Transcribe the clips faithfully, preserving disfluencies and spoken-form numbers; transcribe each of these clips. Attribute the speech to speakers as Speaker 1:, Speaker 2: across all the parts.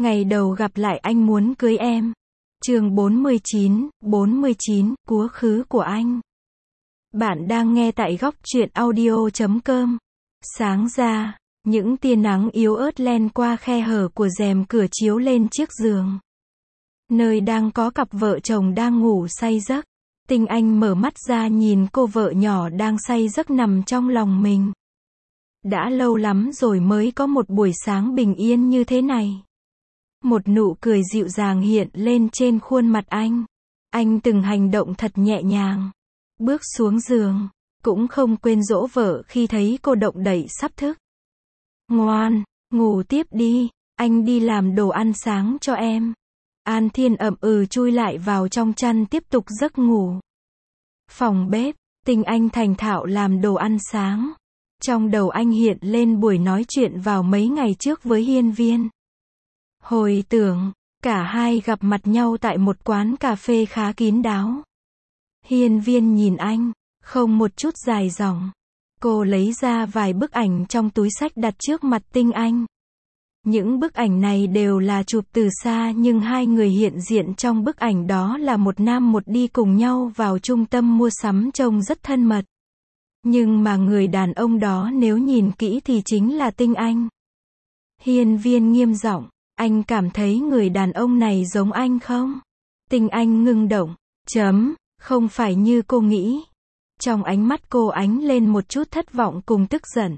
Speaker 1: Ngày đầu gặp lại anh muốn cưới em. Chương bốn mươi chín, bốn mươi chín, Quá khứ của anh. Bạn đang nghe tại góc truyện audio chấm com. Sáng ra, những tia nắng yếu ớt len qua khe hở của rèm cửa chiếu lên chiếc giường. Nơi đang có cặp vợ chồng đang ngủ say giấc. Tinh Anh mở mắt ra nhìn cô vợ nhỏ đang say giấc nằm trong lòng mình. Đã lâu lắm rồi mới có một buổi sáng bình yên như thế này. Một nụ cười dịu dàng hiện lên trên khuôn mặt anh. Anh từng hành động thật nhẹ nhàng. Bước xuống giường, cũng không quên dỗ vợ khi thấy cô động đậy sắp thức. Ngoan, ngủ tiếp đi, anh đi làm đồ ăn sáng cho em. An Thiên ậm ừ chui lại vào trong chăn tiếp tục giấc ngủ. Phòng bếp, Tinh Anh thành thạo làm đồ ăn sáng. Trong đầu anh hiện lên buổi nói chuyện vào mấy ngày trước với Hiên Viên. Hồi tưởng, cả hai gặp mặt nhau tại một quán cà phê khá kín đáo. Hiên Viên nhìn anh, không một chút dài dòng. Cô lấy ra vài bức ảnh trong túi xách đặt trước mặt Tinh Anh. Những bức ảnh này đều là chụp từ xa nhưng hai người hiện diện trong bức ảnh đó là một nam một đi cùng nhau vào trung tâm mua sắm trông rất thân mật. Nhưng mà người đàn ông đó nếu nhìn kỹ thì chính là Tinh Anh. Hiên Viên nghiêm giọng, anh cảm thấy người đàn ông này giống anh không? Tinh Anh ngưng động, chấm, không phải như cô nghĩ. Trong ánh mắt cô ánh lên một chút thất vọng cùng tức giận.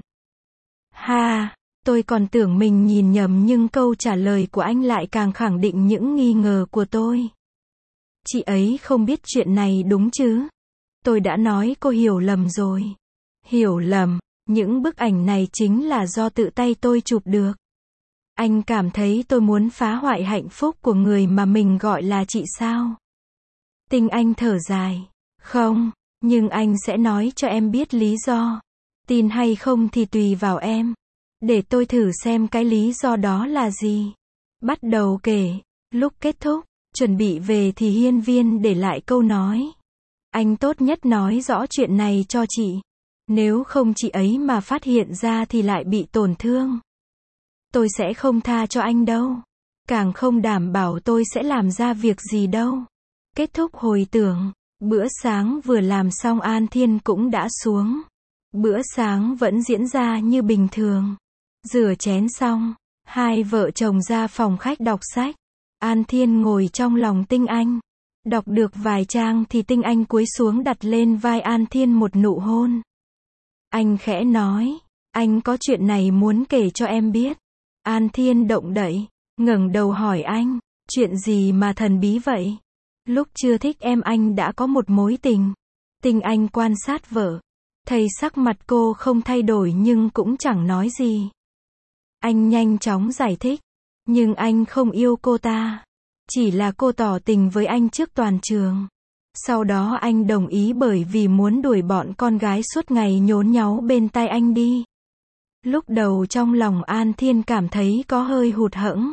Speaker 1: Ha, tôi còn tưởng mình nhìn nhầm nhưng câu trả lời của anh lại càng khẳng định những nghi ngờ của tôi. Chị ấy không biết chuyện này đúng chứ? Tôi đã nói cô hiểu lầm rồi. Hiểu lầm, những bức ảnh này chính là do tự tay tôi chụp được. Anh cảm thấy tôi muốn phá hoại hạnh phúc của người mà mình gọi là chị sao? Tinh Anh thở dài. Không, nhưng anh sẽ nói cho em biết lý do. Tin hay không thì tùy vào em. Để tôi thử xem cái lý do đó là gì. Bắt đầu kể. Lúc kết thúc, chuẩn bị về thì Hiên Viên để lại câu nói. Anh tốt nhất nói rõ chuyện này cho chị. Nếu không chị ấy mà phát hiện ra thì lại bị tổn thương. Tôi sẽ không tha cho anh đâu. Càng không đảm bảo tôi sẽ làm ra việc gì đâu. Kết thúc hồi tưởng, bữa sáng vừa làm xong An Thiên cũng đã xuống. Bữa sáng vẫn diễn ra như bình thường. Rửa chén xong, hai vợ chồng ra phòng khách đọc sách. An Thiên ngồi trong lòng Tinh Anh. Đọc được vài trang thì Tinh Anh cúi xuống đặt lên vai An Thiên một nụ hôn. Anh khẽ nói, anh có chuyện này muốn kể cho em biết. An Thiên động đậy, ngẩng đầu hỏi anh, chuyện gì mà thần bí vậy? Lúc chưa thích em anh đã có một mối tình. Tinh Anh quan sát vợ. Thấy sắc mặt cô không thay đổi nhưng cũng chẳng nói gì. Anh nhanh chóng giải thích. Nhưng anh không yêu cô ta. Chỉ là cô tỏ tình với anh trước toàn trường. Sau đó anh đồng ý bởi vì muốn đuổi bọn con gái suốt ngày nhốn nháo bên tai anh đi. Lúc đầu trong lòng An Thiên cảm thấy có hơi hụt hẫng.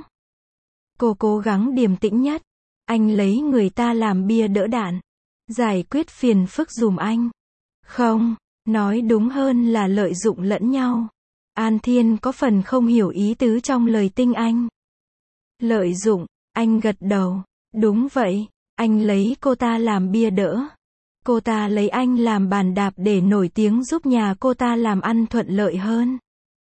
Speaker 1: Cô cố gắng điềm tĩnh nhất. Anh lấy người ta làm bia đỡ đạn. Giải quyết phiền phức giùm anh. Không, nói đúng hơn là lợi dụng lẫn nhau. An Thiên có phần không hiểu ý tứ trong lời Tinh Anh. Lợi dụng, anh gật đầu. Đúng vậy, anh lấy cô ta làm bia đỡ. Cô ta lấy anh làm bàn đạp để nổi tiếng giúp nhà cô ta làm ăn thuận lợi hơn.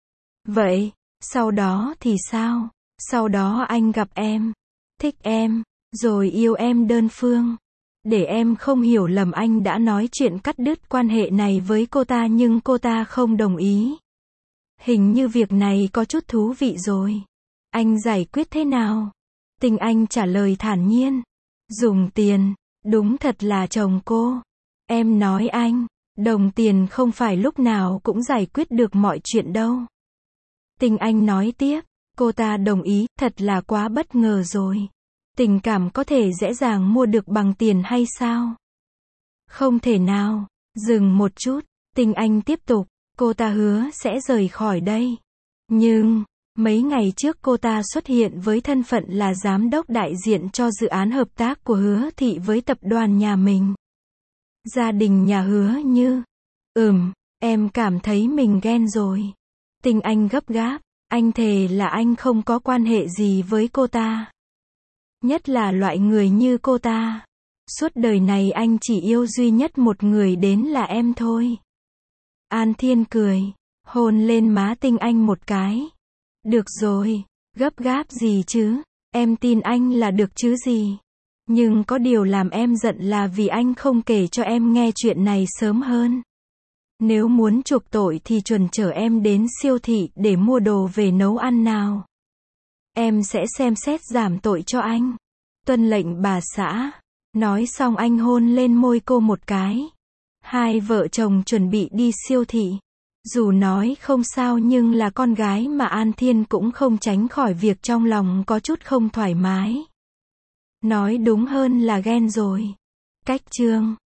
Speaker 1: Vậy, sau đó thì sao? Sau đó anh gặp em, thích em, rồi yêu em đơn phương. Để em không hiểu lầm anh đã nói chuyện cắt đứt quan hệ này với cô ta nhưng cô ta không đồng ý. Hình như việc này có chút thú vị rồi. Anh giải quyết thế nào? Tinh Anh trả lời thản nhiên. Dùng tiền, đúng thật là chồng cô. Em nói anh, đồng tiền không phải lúc nào cũng giải quyết được mọi chuyện đâu. Tinh Anh nói tiếp, cô ta đồng ý, thật là quá bất ngờ rồi. Tình cảm có thể dễ dàng mua được bằng tiền hay sao? Không thể nào. Dừng một chút, Tinh Anh tiếp tục, cô ta hứa sẽ rời khỏi đây. Nhưng, mấy ngày trước cô ta xuất hiện với thân phận là giám đốc đại diện cho dự án hợp tác của Hứa Thị với tập đoàn nhà mình. Gia đình nhà Hứa Như. Ừm, em cảm thấy mình ghen rồi. Tinh Anh gấp gáp. Anh thề là anh không có quan hệ gì với cô ta. Nhất là loại người như cô ta. Suốt đời này anh chỉ yêu duy nhất một người đến là em thôi. An Thiên cười, hôn lên má Tinh Anh một cái. Được rồi, gấp gáp gì chứ, em tin anh là được chứ gì. Nhưng có điều làm em giận là vì anh không kể cho em nghe chuyện này sớm hơn. Nếu muốn chuộc tội thì chuẩn chở em đến siêu thị để mua đồ về nấu ăn nào. Em sẽ xem xét giảm tội cho anh. Tuân lệnh bà xã. Nói xong anh hôn lên môi cô một cái. Hai vợ chồng chuẩn bị đi siêu thị. Dù nói không sao nhưng là con gái mà An Thiên cũng không tránh khỏi việc trong lòng có chút không thoải mái. Nói đúng hơn là ghen rồi. Cách chương